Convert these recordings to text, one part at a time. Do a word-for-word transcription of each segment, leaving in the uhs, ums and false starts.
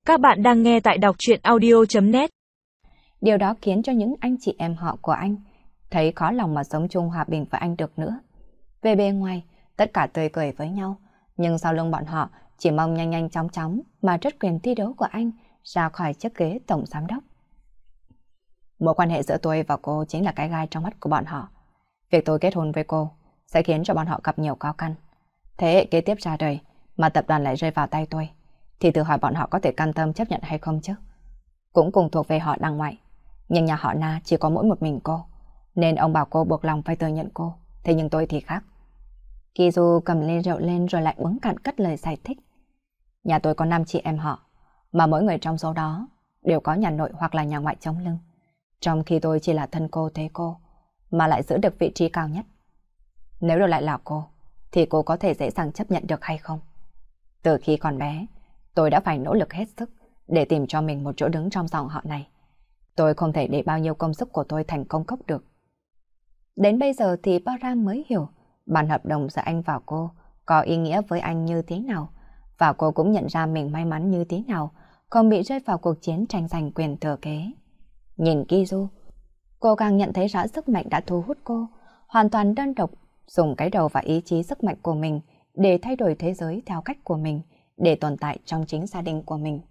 Các bạn đang nghe tại đọc truyện audio chấm net. Điều đó khiến cho những anh chị em họ của anh thấy khó lòng mà sống chung hòa bình với anh được nữa. Về bề ngoài, tất cả tươi cười với nhau, nhưng sau lưng bọn họ chỉ mong nhanh nhanh chóng chóng mà trút quyền thi đấu của anh ra khỏi chiếc ghế tổng giám đốc. Mối quan hệ giữa tôi và cô chính là cái gai trong mắt của bọn họ. Việc tôi kết hôn với cô sẽ khiến cho bọn họ gặp nhiều khó khăn. Thế hệ kế tiếp ra đời mà tập đoàn lại rơi vào tay tôi, thì tự hỏi bọn họ có thể cam tâm chấp nhận hay không chứ? Cũng cùng thuộc về họ đằng ngoại, nhưng nhà họ Na chỉ có mỗi một mình cô, nên ông bảo cô buộc lòng phải thừa nhận cô. Thế nhưng tôi thì khác. Kizu cầm ly rượu lên rồi lại uống cạn cất lời giải thích. Nhà tôi có năm chị em họ, mà mỗi người trong số đó đều có nhà nội hoặc là nhà ngoại chống lưng. Trong khi tôi chỉ là thân cô thế cô, mà lại giữ được vị trí cao nhất. Nếu đổi lại là cô, thì cô có thể dễ dàng chấp nhận được hay không? Từ khi còn bé, tôi đã phải nỗ lực hết sức để tìm cho mình một chỗ đứng trong dòng họ này. Tôi không thể để bao nhiêu công sức của tôi thành công cốc được. Đến bây giờ thì Bara mới hiểu bản hợp đồng giữa anh và cô có ý nghĩa với anh như thế nào, và cô cũng nhận ra mình may mắn như thế nào không bị rơi vào cuộc chiến tranh giành quyền thừa kế. Nhìn Kizu, cô càng nhận thấy rõ sức mạnh đã thu hút cô, hoàn toàn đơn độc, dùng cái đầu và ý chí sức mạnh của mình để thay đổi thế giới theo cách của mình, để tồn tại trong chính gia đình của mình.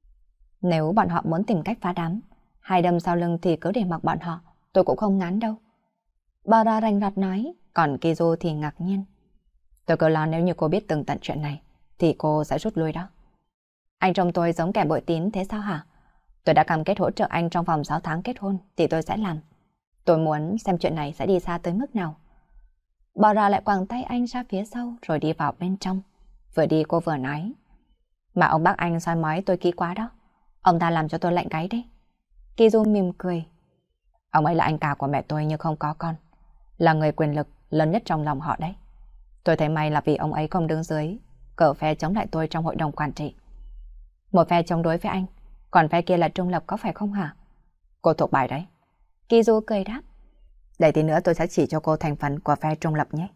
Nếu bọn họ muốn tìm cách phá đám, hay đâm sau lưng thì cứ để mặc bọn họ, tôi cũng không ngán đâu. Bara rành rọt nói, còn Kizu thì ngạc nhiên. Tôi cứ lo nếu như cô biết tường tận chuyện này, thì cô sẽ rút lui đó. Anh trông tôi giống kẻ bội tín thế sao hả? Tôi đã cam kết hỗ trợ anh trong vòng sáu tháng kết hôn, thì tôi sẽ làm. Tôi muốn xem chuyện này sẽ đi xa tới mức nào. Bara lại quàng tay anh ra phía sau rồi đi vào bên trong. Vừa đi cô vừa nói. Mà ông bác anh soi mói tôi kỹ quá đó. Ông ta làm cho tôi lạnh gáy đấy. Kizu mỉm cười. Ông ấy là anh cả của mẹ tôi nhưng không có con. Là người quyền lực lớn nhất trong lòng họ đấy. Tôi thấy may là vì ông ấy không đứng dưới cờ phe chống lại tôi trong hội đồng quản trị. Một phe chống đối với anh, còn phe kia là trung lập có phải không hả? Cô thuộc bài đấy. Kizu cười đáp. Để tí nữa tôi sẽ chỉ cho cô thành phần của phe trung lập nhé.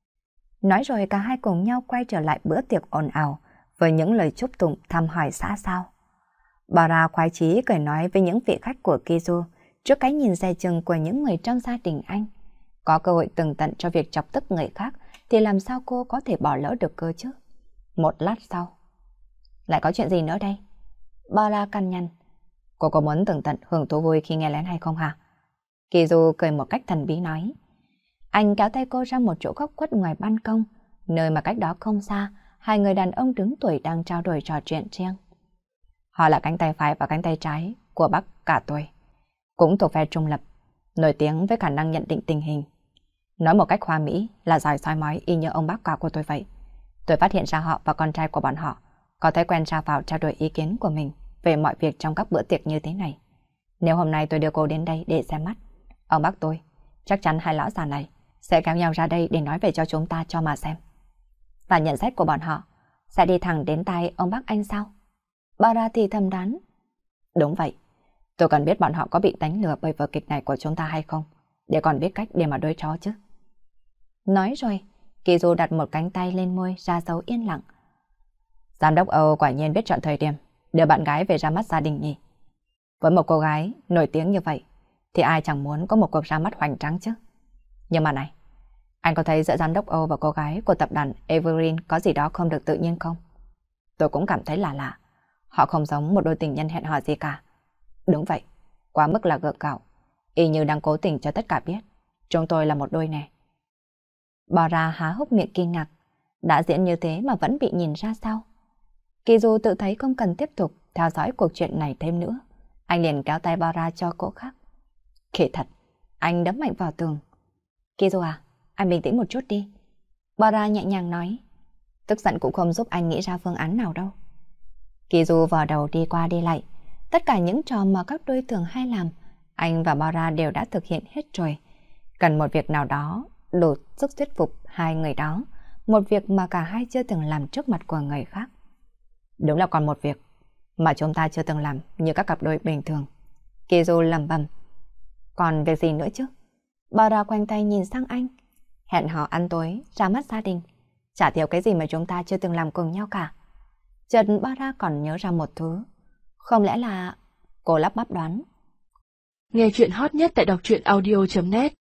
Nói rồi cả hai cùng nhau quay trở lại bữa tiệc ồn ào với những lời chúc tụng thăm hỏi xã giao. Bara khoái chí cười nói với những vị khách của Kizu trước cái nhìn dè chừng của những người trong gia đình anh. Có cơ hội tường tận cho việc chọc tức người khác thì làm sao cô có thể bỏ lỡ được cơ chứ? Một lát sau. Lại có chuyện gì nữa đây? Bara căn nhằn. Cô có muốn tường tận hưởng thú vui khi nghe lén hay không hả? Kizu cười một cách thần bí nói. Anh kéo tay cô ra một chỗ góc khuất ngoài ban công, nơi mà cách đó không xa, hai người đàn ông đứng tuổi đang trao đổi trò chuyện riêng. Họ là cánh tay phải và cánh tay trái của bác cả tôi, cũng thuộc phe trung lập, nổi tiếng với khả năng nhận định tình hình. Nói một cách hoa mỹ là giỏi soi mói y như ông bác cả của tôi vậy. Tôi phát hiện ra họ và con trai của bọn họ có thói quen ra vào trao đổi ý kiến của mình về mọi việc trong các bữa tiệc như thế này. Nếu hôm nay tôi đưa cô đến đây để xem mắt, ông bác tôi, chắc chắn hai lão già này sẽ kéo nhau ra đây để nói về cho chúng ta cho mà xem. Và nhận xét của bọn họ sẽ đi thẳng đến tai ông bác anh sao? Bara thì thầm đoán. Đúng vậy. Tôi còn biết bọn họ có bị đánh lừa bởi vở kịch này của chúng ta hay không, để còn biết cách để mà đối phó chứ. Nói rồi, Kizu đặt một cánh tay lên môi ra dấu yên lặng. Giám đốc Âu quả nhiên biết chọn thời điểm đưa bạn gái về ra mắt gia đình nhỉ. Với một cô gái nổi tiếng như vậy thì ai chẳng muốn có một cuộc ra mắt hoành tráng chứ. Nhưng mà này, anh có thấy giữa giám đốc Âu và cô gái của tập đoàn Evergreen có gì đó không được tự nhiên không? Tôi cũng cảm thấy là lạ. Họ không giống một đôi tình nhân hẹn hò gì cả. Đúng vậy, quá mức là gượng gạo, y như đang cố tình cho tất cả biết chúng tôi là một đôi nè. Bara há hốc miệng kinh ngạc. Đã diễn như thế mà vẫn bị nhìn ra sao? Kizu tự thấy không cần tiếp tục theo dõi cuộc chuyện này thêm nữa. Anh liền kéo tay Bara cho cô khác. Kỳ thật, anh đấm mạnh vào tường. Kizu à, anh bình tĩnh một chút đi. Bara nhẹ nhàng nói. Tức giận cũng không giúp anh nghĩ ra phương án nào đâu. Kizu vào đầu đi qua đi lại. Tất cả những trò mà các đôi thường hay làm, anh và Bara đều đã thực hiện hết rồi. Cần một việc nào đó đủ sức thuyết phục hai người đó, một việc mà cả hai chưa từng làm trước mặt của người khác. Đúng là còn một việc mà chúng ta chưa từng làm như các cặp đôi bình thường. Kizu lẩm bẩm. Còn việc gì nữa chứ? Bara quanh tay nhìn sang anh. Hẹn hò ăn tối, ra mắt gia đình. Chả thiếu cái gì mà chúng ta chưa từng làm cùng nhau cả. Chợt Bara còn nhớ ra một thứ. Không lẽ là... Cô lắp bắp đoán. Nghe chuyện hot nhất tại đọc truyện audio chấm net.